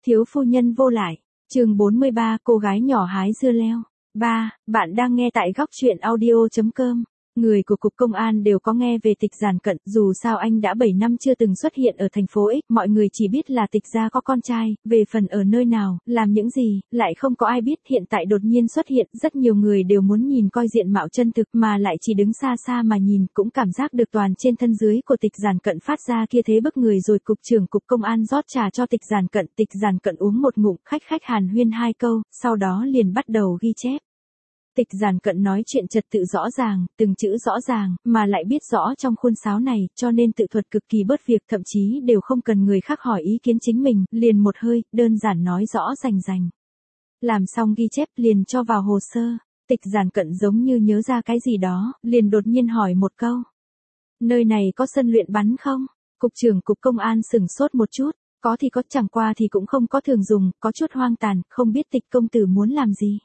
Thiếu phu nhân vô lại. Chương 43, cô gái nhỏ hái dưa leo. 3. Bạn đang nghe tại góc truyện audio.com. Người của Cục Công an đều có nghe về Tịch Giản Cận, dù sao anh đã 7 năm chưa từng xuất hiện ở thành phố X, mọi người chỉ biết là Tịch gia có con trai, về phần ở nơi nào, làm những gì, lại không có ai biết, hiện tại đột nhiên xuất hiện, rất nhiều người đều muốn nhìn coi diện mạo chân thực mà lại chỉ đứng xa xa mà nhìn, cũng cảm giác được toàn trên thân dưới của Tịch Giản Cận phát ra kia thế bức người rồi Cục trưởng Cục Công an rót trà cho Tịch Giản Cận uống một ngụm, khách hàn huyên 2 câu, sau đó liền bắt đầu ghi chép. Tịch Giản Cận nói chuyện trật tự rõ ràng, từng chữ rõ ràng, mà lại biết rõ trong khuôn sáo này, cho nên tự thuật cực kỳ bớt việc, thậm chí đều không cần người khác hỏi ý kiến chính mình, liền một hơi, đơn giản nói rõ rành. Làm xong ghi chép liền cho vào hồ sơ. Tịch Giản Cận giống như nhớ ra cái gì đó, liền đột nhiên hỏi một câu. Nơi này có sân luyện bắn không? Cục trưởng Cục Công an sửng sốt một chút, có thì có, chẳng qua thì cũng không có thường dùng, có chút hoang tàn, không biết Tịch công tử muốn làm gì.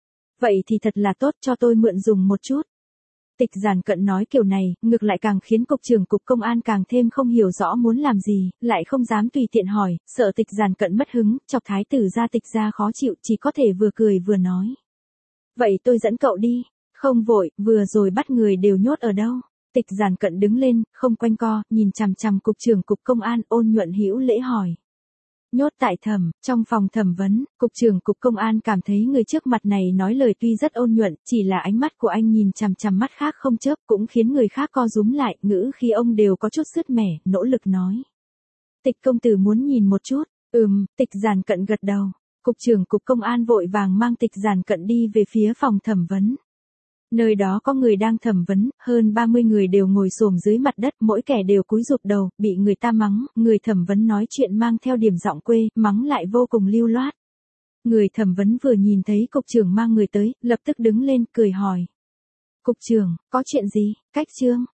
Vậy thì thật là tốt, cho tôi mượn dùng một chút. Tịch Giản Cận nói kiểu này, ngược lại càng khiến Cục trưởng Cục Công an càng thêm không hiểu rõ muốn làm gì, lại không dám tùy tiện hỏi, sợ Tịch Giản Cận mất hứng, chọc thái tử gia Tịch gia khó chịu, chỉ có thể vừa cười vừa nói. Vậy tôi dẫn cậu đi, không vội, vừa rồi bắt người đều nhốt ở đâu. Tịch Giản Cận đứng lên, không quanh co, nhìn chằm chằm Cục trưởng Cục Công an, ôn nhuận hữu lễ hỏi. Nhốt tại trong phòng thẩm vấn, Cục trưởng Cục Công an cảm thấy người trước mặt này nói lời tuy rất ôn nhuận, chỉ là ánh mắt của anh nhìn chằm chằm mắt khác không chớp cũng khiến người khác co rúm lại, ngữ khi ông đều có chút sứt mẻ, nỗ lực nói. Tịch công tử muốn nhìn một chút, Tịch Giản Cận gật đầu. Cục trưởng Cục Công an vội vàng mang Tịch Giản Cận đi về phía phòng thẩm vấn. Nơi đó có người đang thẩm vấn, hơn 30 người đều ngồi xổm dưới mặt đất, mỗi kẻ đều cúi rụp đầu, bị người ta mắng, người thẩm vấn nói chuyện mang theo điểm giọng quê, mắng lại vô cùng lưu loát. Người thẩm vấn vừa nhìn thấy cục trưởng mang người tới, lập tức đứng lên, cười hỏi. Cục trưởng, có chuyện gì? Cách trương,